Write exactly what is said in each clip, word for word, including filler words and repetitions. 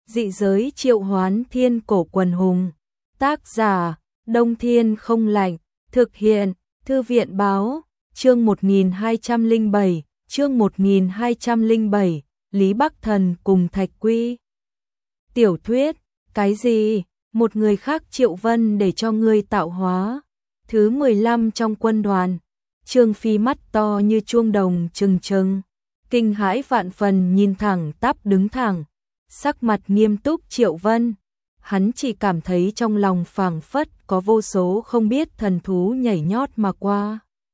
Dị giới triệu hoán thiên cổ quần hùng. Tác giả, Đông Thiên không lạnh. Thực hiện, Thư viện báo. Chương một nghìn hai trăm lẻ bảy, chương một nghìn hai trăm lẻ bảy, Lý Bắc Thần cùng Thạch Quy. Tiểu thuyết, cái gì? Một người khác Triệu Vân để cho ngươi tạo hóa. Thứ mười lăm trong quân đoàn. Trương Phi mắt to như chuông đồng trừng trừng, kinh hãi vạn phần nhìn thẳng tắp đứng thẳng, sắc mặt nghiêm túc Triệu Vân. Hắn chỉ cảm thấy trong lòng phảng phất có vô số không biết thần thú nhảy nhót mà qua.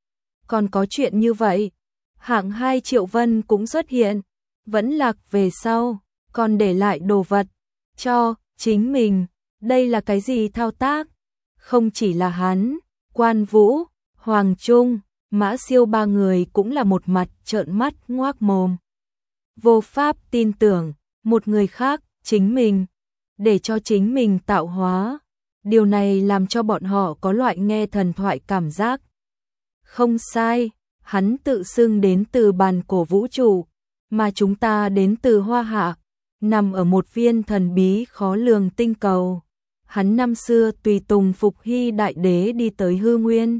Còn có chuyện như vậy, hạng hai Triệu Vân cũng xuất hiện, vẫn lạc về sau, còn để lại đồ vật cho chính mình. Đây là cái gì thao tác? Không chỉ là hắn, Quan Vũ, Hoàng Trung, Mã Siêu ba người cũng là một mặt trợn mắt ngoác mồm. Vô pháp tin tưởng, một người khác, chính mình, để cho chính mình tạo hóa. Điều này làm cho bọn họ có loại nghe thần thoại cảm giác. Không sai, hắn tự xưng đến từ bàn cổ vũ trụ, mà chúng ta đến từ Hoa Hạ, nằm ở một viên thần bí khó lường tinh cầu. Hắn năm xưa tùy tùng Phục Hy Đại Đế đi tới hư nguyên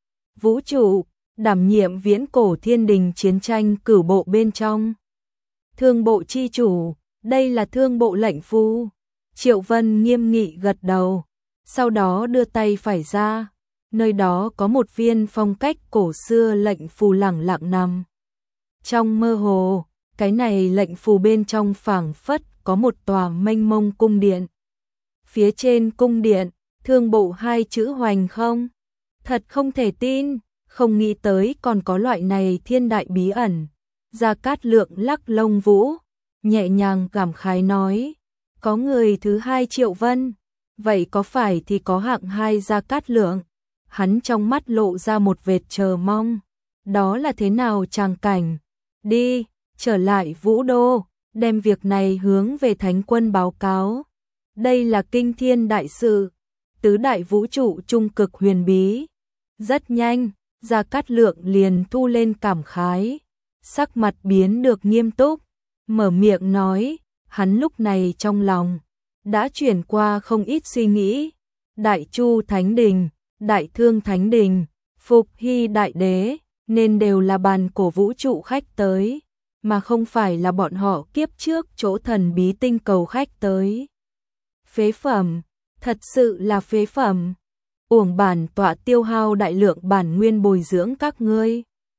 vũ trụ, đảm nhiệm viễn cổ thiên đình chiến tranh cửu bộ bên trong. Thương bộ chi chủ, đây là thương bộ lệnh phu. Triệu Vân nghiêm nghị gật đầu, sau đó đưa tay phải ra, nơi đó có một viên phong cách cổ xưa lệnh phù lẳng lặng nằm. Trong mơ hồ, cái này lệnh phù bên trong phảng phất có một tòa mênh mông cung điện. Phía trên cung điện, thương bộ hai chữ hoành không. Thật không thể tin, không nghĩ tới còn có loại này thiên đại bí ẩn. Gia Cát Lượng lắc lông vũ, nhẹ nhàng cảm khái nói, có người thứ hai Triệu Vân, vậy có phải thì có hạng hai Gia Cát Lượng? Hắn trong mắt lộ ra một vệt chờ mong, đó là thế nào tràng cảnh? Đi, trở lại Vũ Đô, đem việc này hướng về Thánh Quân báo cáo. Đây là kinh thiên đại sự, tứ đại vũ trụ trung cực huyền bí. Rất nhanh, Gia Cát Lượng liền thu lên cảm khái, sắc mặt biến được nghiêm túc, mở miệng nói, hắn lúc này trong lòng đã chuyển qua không ít suy nghĩ. Đại Chu Thánh Đình, Đại Thương Thánh Đình, Phục Hy Đại Đế, nên đều là bàn cổ vũ trụ khách tới, mà không phải là bọn họ kiếp trước chỗ thần bí tinh cầu khách tới. Phế phẩm, thật sự là phế phẩm. Uổng bản tọa tiêu hao đại lượng bản nguyên bồi dưỡng các ngươi.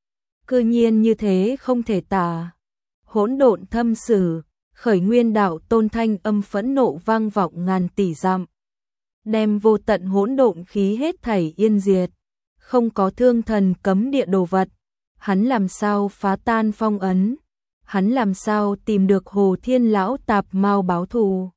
Cư nhiên như thế không thể tả. Hỗn độn thâm sử, khởi nguyên đạo tôn thanh âm phẫn nộ vang vọng ngàn tỷ dặm. Đem vô tận hỗn độn khí hết thảy yên diệt. Không có thương thần cấm địa đồ vật. Hắn làm sao phá tan phong ấn? Hắn làm sao tìm được Hồ Thiên Lão tạp mau báo thù?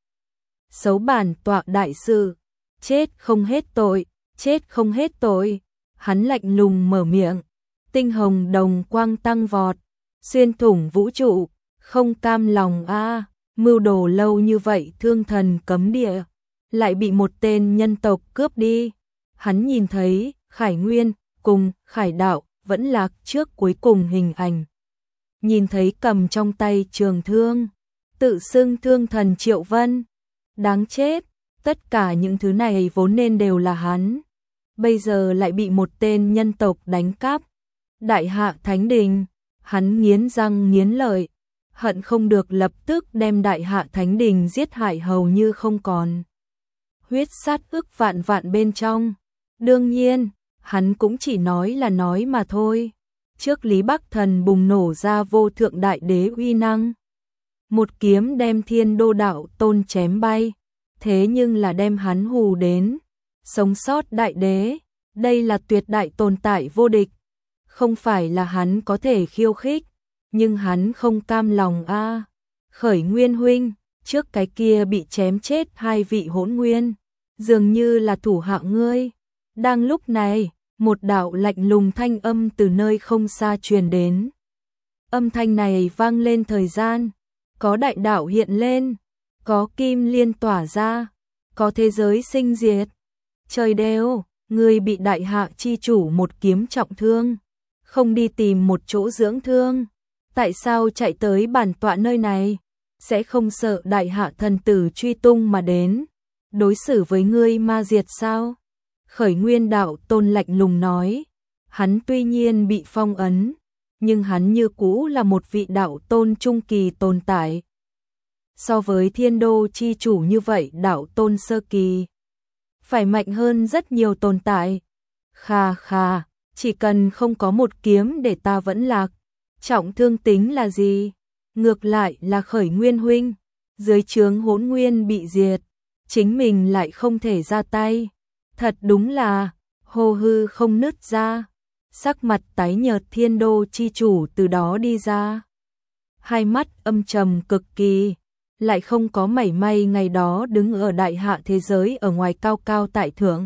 Xấu bản tọa đại sự, chết không hết tội, chết không hết tội. Hắn lạnh lùng mở miệng, tinh hồng đồng quang tăng vọt, xuyên thủng vũ trụ, không cam lòng a, mưu đồ lâu như vậy thương thần cấm địa, lại bị một tên nhân tộc cướp đi. Hắn nhìn thấy Khải Nguyên cùng Khải Đạo vẫn lạc trước cuối cùng hình ảnh. Nhìn thấy cầm trong tay trường thương, tự xưng thương thần Triệu Vân. Đáng chết, tất cả những thứ này vốn nên đều là hắn. Bây giờ lại bị một tên nhân tộc đánh cắp. Đại Hạ Thánh Đình, hắn nghiến răng nghiến lợi, hận không được lập tức đem Đại Hạ Thánh Đình giết hại hầu như không còn. Huyết sát ức vạn vạn bên trong. Đương nhiên, hắn cũng chỉ nói là nói mà thôi. Trước Lý Bắc Thần bùng nổ ra vô thượng đại đế uy năng. Một kiếm đem Thiên Đô Đạo Tôn chém bay, thế nhưng là đem hắn hù đến. Sống sót đại đế, đây là tuyệt đại tồn tại vô địch. Không phải là hắn có thể khiêu khích, nhưng hắn không cam lòng a. Khởi Nguyên huynh, trước cái kia bị chém chết hai vị hỗn nguyên, dường như là thủ hạ ngươi. Đang lúc này, một đạo lạnh lùng thanh âm từ nơi không xa truyền đến. Âm thanh này vang lên thời gian, có đại đạo hiện lên, có kim liên tỏa ra, có thế giới sinh diệt. Trời đều, ngươi bị Đại Hạ chi chủ một kiếm trọng thương, không đi tìm một chỗ dưỡng thương, tại sao chạy tới bản tọa nơi này? sẽ không sợ đại hạ thần tử truy tung mà đến, đối xử với ngươi ma diệt sao? Khởi Nguyên đạo tôn lạnh lùng nói, hắn tuy nhiên bị phong ấn, nhưng hắn như cũ là một vị đạo tôn trung kỳ tồn tại. So với thiên đô chi chủ như vậy đạo tôn sơ kỳ, phải mạnh hơn rất nhiều tồn tại. Kha kha, chỉ cần không có một kiếm để ta vẫn lạc, trọng thương tính là gì? Ngược lại là Khởi Nguyên huynh, dưới trướng Hỗn Nguyên bị diệt, chính mình lại không thể ra tay. Thật đúng là, hô hư không nứt ra. Sắc mặt tái nhợt thiên đô chi chủ từ đó đi ra. Hai mắt âm trầm cực kỳ, lại không có mảy may ngày đó đứng ở đại hạ thế giới ở ngoài cao cao tại thượng.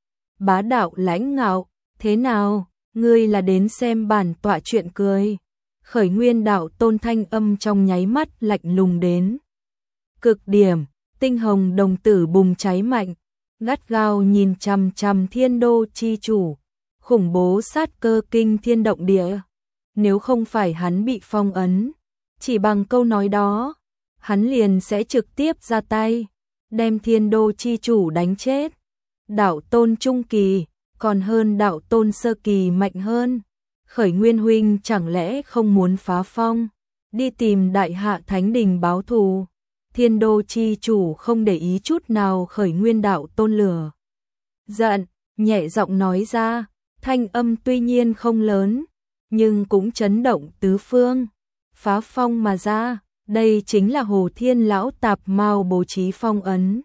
Bá đạo lãnh ngạo, thế nào, ngươi là đến xem bản tọa chuyện cười. Khởi Nguyên đạo tôn thanh âm trong nháy mắt lạnh lùng đến cực điểm, tinh hồng đồng tử bùng cháy mạnh, gắt gao nhìn chằm chằm thiên đô chi chủ, khủng bố sát cơ kinh thiên động địa. Nếu không phải hắn bị phong ấn, chỉ bằng câu nói đó, hắn liền sẽ trực tiếp ra tay, đem thiên đô chi chủ đánh chết. Đạo tôn trung kỳ, còn hơn đạo tôn sơ kỳ mạnh hơn. Khởi Nguyên huynh chẳng lẽ không muốn phá phong, đi tìm đại hạ thánh đình báo thù? Thiên đô chi chủ không để ý chút nào Khởi Nguyên đạo tôn lửa giận, nhẹ giọng nói ra, thanh âm tuy nhiên không lớn, nhưng cũng chấn động tứ phương. Phá phong mà ra, đây chính là Hồ Thiên lão tạp mao bố trí phong ấn.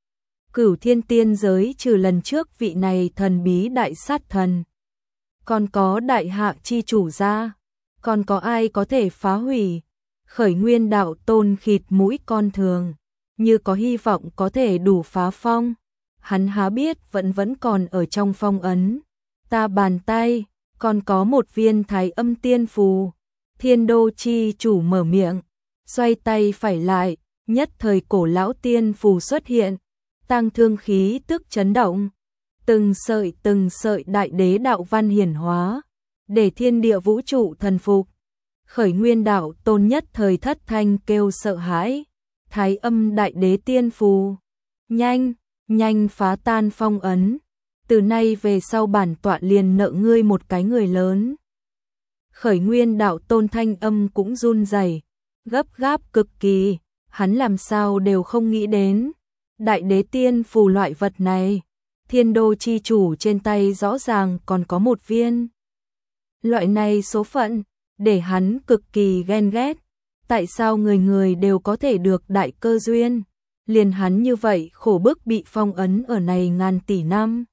Cửu thiên tiên giới trừ lần trước vị này thần bí đại sát thần, còn có đại hạ chi chủ ra, còn có ai có thể phá hủy? Khởi Nguyên đạo tôn khịt mũi con thường, như có hy vọng có thể đủ phá phong. Hắn há biết vẫn vẫn còn ở trong phong ấn. Ta bàn tay, còn có một viên thái âm tiên phù. Thiên đô chi chủ mở miệng, xoay tay phải lại, nhất thời cổ lão tiên phù xuất hiện, tăng thương khí tức chấn động. Từng sợi từng sợi đại đế đạo văn hiển hóa, để thiên địa vũ trụ thần phục. Khởi Nguyên đạo tôn nhất thời thất thanh kêu sợ hãi. Thái âm đại đế tiên phù, nhanh, nhanh phá tan phong ấn. Từ nay về sau bản tọa liền nợ ngươi một cái người lớn. Khởi Nguyên đạo tôn thanh âm cũng run rẩy, gấp gáp cực kỳ, hắn làm sao đều không nghĩ đến. Đại đế tiên phù loại vật này, thiên đô chi chủ trên tay rõ ràng còn có một viên. Loại này số phận, để hắn cực kỳ ghen ghét. Tại sao người người đều có thể được đại cơ duyên, liền hắn như vậy khổ bức bị phong ấn ở này ngàn tỷ năm.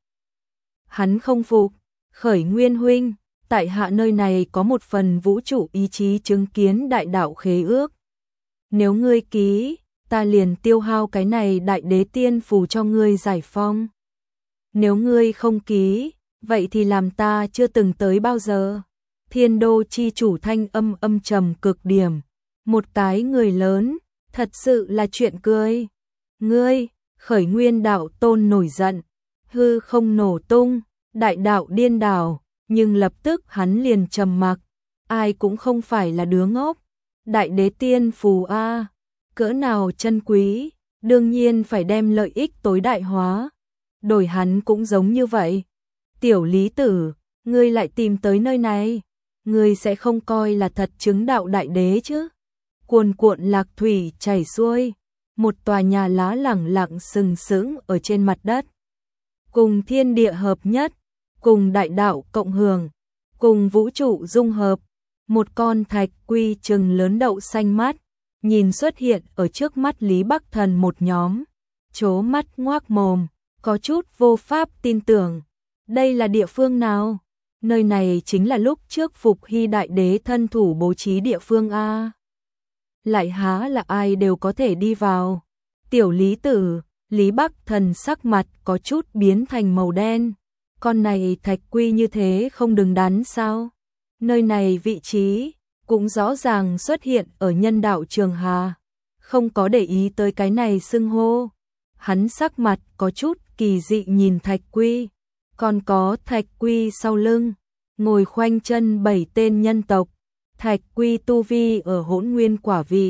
Hắn không phục. Khởi Nguyên huynh, tại hạ nơi này có một phần vũ trụ ý chí chứng kiến đại đạo khế ước. Nếu ngươi ký, ta liền tiêu hao cái này đại đế tiên phù cho ngươi giải phong. Nếu ngươi không ký, vậy thì làm ta chưa từng tới bao giờ. Thiên đô chi chủ thanh âm âm trầm cực điểm. Một cái người lớn, thật sự là chuyện cười. Ngươi, Khởi Nguyên đạo tôn nổi giận, hư không nổ tung, đại đạo điên đảo, nhưng lập tức hắn liền trầm mặc. Ai cũng không phải là đứa ngốc. Đại đế tiên phù a, cỡ nào chân quý, đương nhiên phải đem lợi ích tối đại hóa. Đổi hắn cũng giống như vậy. Tiểu Lý Tử, ngươi lại tìm tới nơi này, ngươi sẽ không coi là thật chứng đạo đại đế chứ? Cuồn cuộn lạc thủy chảy xuôi, một tòa nhà lá lẳng lặng sừng sững ở trên mặt đất. Cùng thiên địa hợp nhất, cùng đại đạo cộng hưởng, cùng vũ trụ dung hợp, một con thạch quy chừng lớn đậu xanh mát, nhìn xuất hiện ở trước mắt Lý Bắc Thần một nhóm, chố mắt ngoác mồm, có chút vô pháp tin tưởng. Đây là địa phương nào? Nơi này chính là lúc trước Phục Hy đại đế thân thủ bố trí địa phương a. Lại há là ai đều có thể đi vào. Tiểu Lý Tử, Lý Bắc Thần sắc mặt có chút biến thành màu đen. Con này thạch quy như thế không đứng đắn sao? Nơi này vị trí cũng rõ ràng xuất hiện ở nhân đạo Trường Hà. Không có để ý tới cái này xưng hô. Hắn sắc mặt có chút kỳ dị nhìn thạch quy. Còn có thạch quy sau lưng, ngồi khoanh chân bảy tên nhân tộc. Thạch quy tu vi ở Hỗn Nguyên quả vị,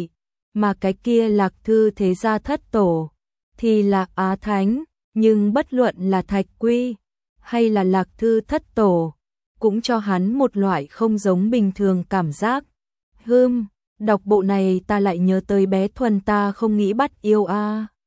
mà cái kia Lạc Thư thế gia thất tổ thì là Á Thánh, nhưng bất luận là Thạch Quy hay là Lạc Thư thất tổ, cũng cho hắn một loại không giống bình thường cảm giác. Hưm, đọc bộ này ta lại nhớ tới bé Thuần ta không nghĩ bắt yêu a.